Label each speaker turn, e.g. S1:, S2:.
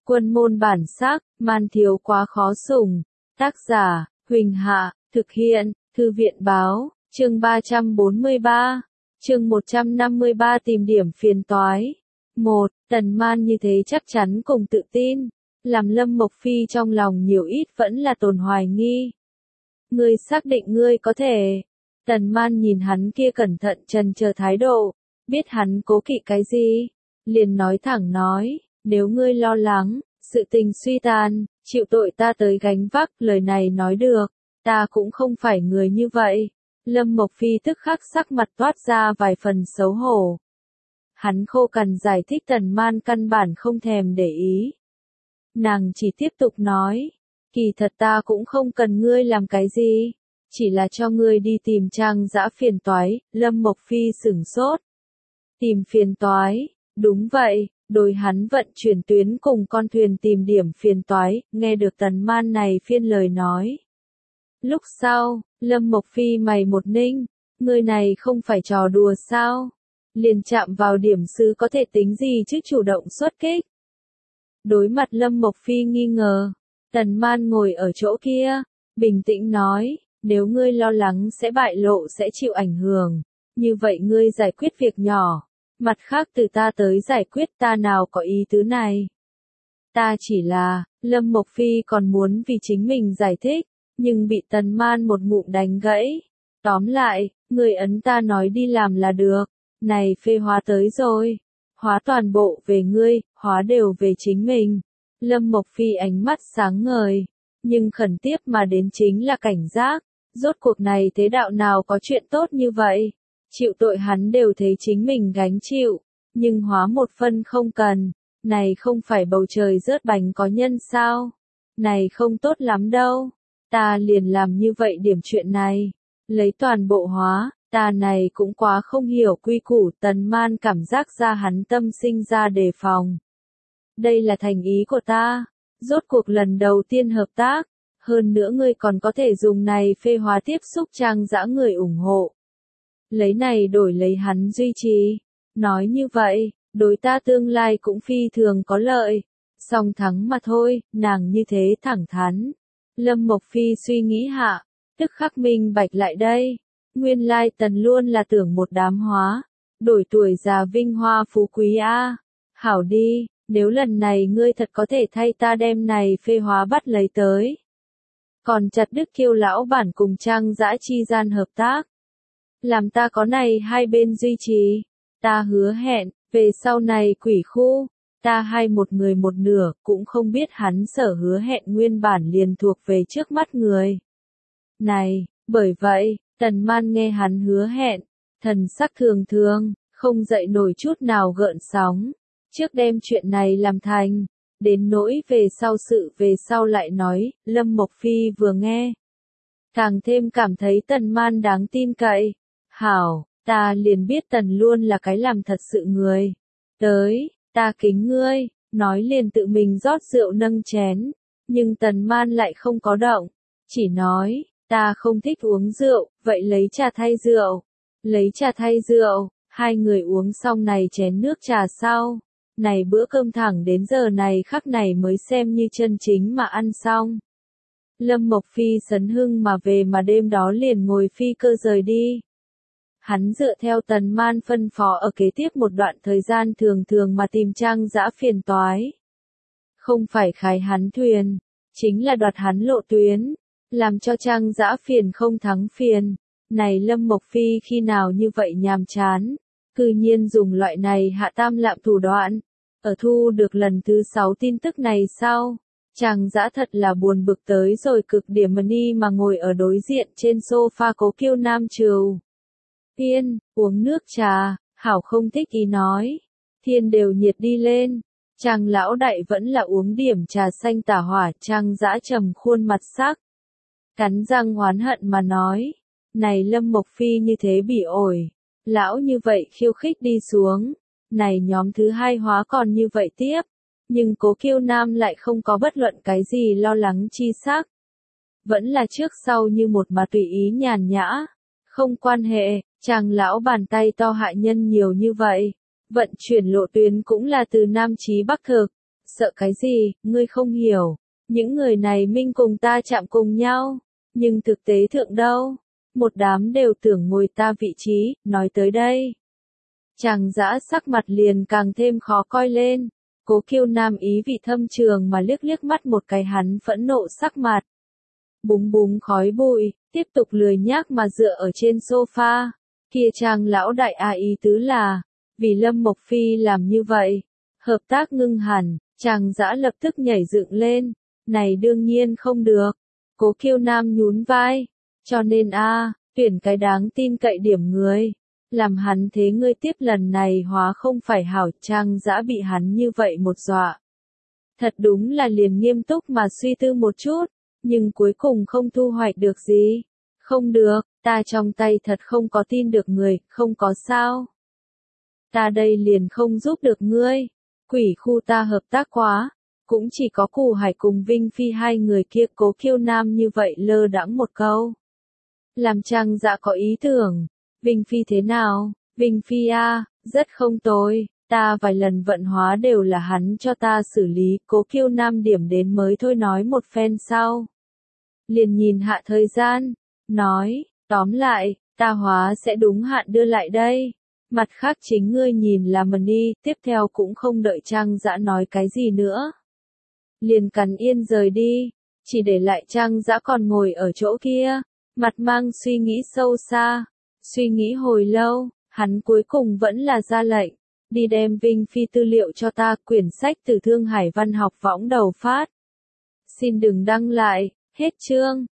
S1: Quân môn bản sắc, man thiếu quá khó sủng. Tác giả, Huỳnh Hạ, thực hiện, Thư viện báo, chương 343, chương 153 tìm điểm phiền toái. 1. Tần Man như thế chắc chắn cùng tự tin, làm Lâm Mộc Phi trong lòng nhiều ít vẫn là tồn hoài nghi. Ngươi xác định ngươi có thể. Tần Man nhìn hắn kia cẩn thận chần chờ thái độ, biết hắn cố kỵ cái gì, liền nói thẳng nói, nếu ngươi lo lắng, sự tình suy tàn, chịu tội ta tới gánh vác, lời này nói được, ta cũng không phải người như vậy. Lâm Mộc Phi tức khắc sắc mặt toát ra vài phần xấu hổ. Hắn khô cằn giải thích Tần Man căn bản không thèm để ý. Nàng chỉ tiếp tục nói, kỳ thật ta cũng không cần ngươi làm cái gì, chỉ là cho ngươi đi tìm Trang Dã phiền toái. Lâm Mộc Phi sửng sốt. Tìm phiền toái, đúng vậy, đối hắn vận chuyển tuyến cùng con thuyền tìm điểm phiền toái, nghe được Tần Man này phiên lời nói. Lúc sau, Lâm Mộc Phi mày một ninh, ngươi này không phải trò đùa sao? Liền chạm vào điểm sứ có thể tính gì chứ chủ động xuất kích. Đối mặt Lâm Mộc Phi nghi ngờ, Tần Man ngồi ở chỗ kia, bình tĩnh nói, nếu ngươi lo lắng sẽ bại lộ sẽ chịu ảnh hưởng, như vậy ngươi giải quyết việc nhỏ, mặt khác từ ta tới giải quyết, ta nào có ý tứ này. Ta chỉ là, Lâm Mộc Phi còn muốn vì chính mình giải thích, nhưng bị Tần Man một ngụm đánh gãy. Tóm lại, ngươi ấn ta nói đi làm là được, này phê hóa tới rồi, hóa toàn bộ về ngươi, hóa đều về chính mình. Lâm Mộc Phi ánh mắt sáng ngời, nhưng khẩn tiếp mà đến chính là cảnh giác, rốt cuộc này thế đạo nào có chuyện tốt như vậy, chịu tội hắn đều thấy chính mình gánh chịu, nhưng hóa một phân không cần, này không phải bầu trời rớt bánh có nhân sao, này không tốt lắm đâu, ta liền làm như vậy điểm chuyện này, lấy toàn bộ hóa. Ta này cũng quá không hiểu quy củ. Tần Man cảm giác ra hắn tâm sinh ra đề phòng. Đây là thành ý của ta, rốt cuộc lần đầu tiên hợp tác, hơn nữa ngươi còn có thể dùng này phê hóa tiếp xúc Trang Dã người ủng hộ. Lấy này đổi lấy hắn duy trì, nói như vậy, đối ta tương lai cũng phi thường có lợi, song thắng mà thôi, nàng như thế thẳng thắn. Lâm Mộc Phi suy nghĩ hạ, tức khắc minh bạch lại đây. Nguyên lai Tần luôn là tưởng một đám hóa, đổi tuổi già vinh hoa phú quý a. Hảo đi, nếu lần này ngươi thật có thể thay ta đem này phê hóa bắt lấy tới. Còn chặt đứt Kiêu lão bản cùng Trang Dã chi gian hợp tác. Làm ta có này hai bên duy trì. Ta hứa hẹn, về sau này quỷ khu, ta hai một người một nửa, cũng không biết hắn sở hứa hẹn nguyên bản liền thuộc về trước mắt người. Này, bởi vậy, Tần Man nghe hắn hứa hẹn, thần sắc thường thường, không dậy nổi chút nào gợn sóng, trước đem chuyện này làm thành, đến nỗi về sau lại nói. Lâm Mộc Phi vừa nghe, càng thêm cảm thấy Tần Man đáng tin cậy. Hảo, ta liền biết Tần luôn là cái làm thật sự người. Tới, ta kính ngươi, nói liền tự mình rót rượu nâng chén, nhưng Tần Man lại không có động, chỉ nói, ta không thích uống rượu, vậy lấy trà thay rượu. Lấy trà thay rượu, hai người uống xong này chén nước trà sau. Này bữa cơm thẳng đến giờ này khắc này mới xem như chân chính mà ăn xong. Lâm Mộc Phi sấn hưng mà về mà đêm đó liền ngồi phi cơ rời đi. Hắn dựa theo Tần Man phân phó ở kế tiếp một đoạn thời gian thường thường mà tìm Trang Dã phiền toái. Không phải khai hắn thuyền, chính là đoạt hắn lộ tuyến. Làm cho Trang Dã phiền không thắng phiền. Này Lâm Mộc Phi khi nào như vậy nhàm chán, cư nhiên dùng loại này hạ tam lạm thủ đoạn. Ở thu được lần thứ 6 tin tức này sau, Trang Dã thật là buồn bực tới rồi cực điểm mani mà ngồi ở đối diện trên sofa Cố Kiêu Nam trừu. Thiên, uống nước trà, hảo không thích ý nói. Thiên đều nhiệt đi lên. Trang lão đại vẫn là uống điểm trà xanh tả hỏa. Trang Dã trầm khuôn mặt sắc, cắn răng oán hận mà nói, này Lâm Mộc Phi như thế bỉ ổi, lão như vậy khiêu khích đi xuống, này nhóm thứ hai hóa còn như vậy tiếp, nhưng Cố Kiêu Nam lại không có bất luận cái gì lo lắng chi sắc, vẫn là trước sau như một mà tùy ý nhàn nhã, không quan hệ, Chàng lão bàn tay to hại nhân nhiều như vậy, vận chuyển lộ tuyến cũng là từ Nam chí Bắc thực, Sợ cái gì, ngươi không hiểu. Những người này minh cùng ta chạm cùng nhau. Nhưng thực tế thượng đâu? Một đám đều tưởng ngồi ta vị trí, nói tới đây. Chàng dã sắc mặt liền càng thêm khó coi lên. Cố Kiêu Nam ý vị thâm trường mà liếc liếc mắt một cái hắn phẫn nộ sắc mặt. Búng búng khói bụi, tiếp tục lười nhác mà dựa ở trên sofa. Kia chàng lão đại ý tứ là, vì Lâm Mộc Phi làm như vậy. Hợp tác ngưng hẳn, chàng dã lập tức nhảy dựng lên. Này đương nhiên không được. Cố Kiêu Nam nhún vai. Cho nên tuyển cái đáng tin cậy điểm người. Làm hắn thế ngươi tiếp lần này hóa không phải hảo, chàng dã bị hắn như vậy một dọa. Thật đúng là liền nghiêm túc mà suy tư một chút, nhưng cuối cùng không thu hoạch được gì. Không được, ta trong tay thật không có tin được người, không có sao. Ta đây liền không giúp được ngươi. Quỷ khu ta hợp tác quá, cũng chỉ có Cù Hải cùng Vinh Phi hai người kia. Cố Kiêu Nam như vậy lơ đãng một câu. Làm chàng dã có ý tưởng. Vinh Phi thế nào? Vinh Phi rất không tồi. Ta vài lần vận hóa đều là hắn cho ta xử lý. Cố Kiêu Nam điểm đến mới thôi nói một phen sau. Liền nhìn hạ thời gian. Nói, tóm lại, ta hóa sẽ đúng hạn đưa lại đây. Mặt khác chính ngươi nhìn là mần đi. Tiếp theo cũng không đợi Trang Dã nói cái gì nữa. Liền cắn yên rời đi. Chỉ để lại Trang Dã còn ngồi ở chỗ kia. Mặt mang suy nghĩ sâu xa. Suy nghĩ hồi lâu, hắn cuối cùng vẫn là ra lệnh. Đi đem Vinh Phi tư liệu cho ta. Quyển sách từ Thương Hải Văn học võng đầu phát. Xin đừng đăng lại. Hết chương.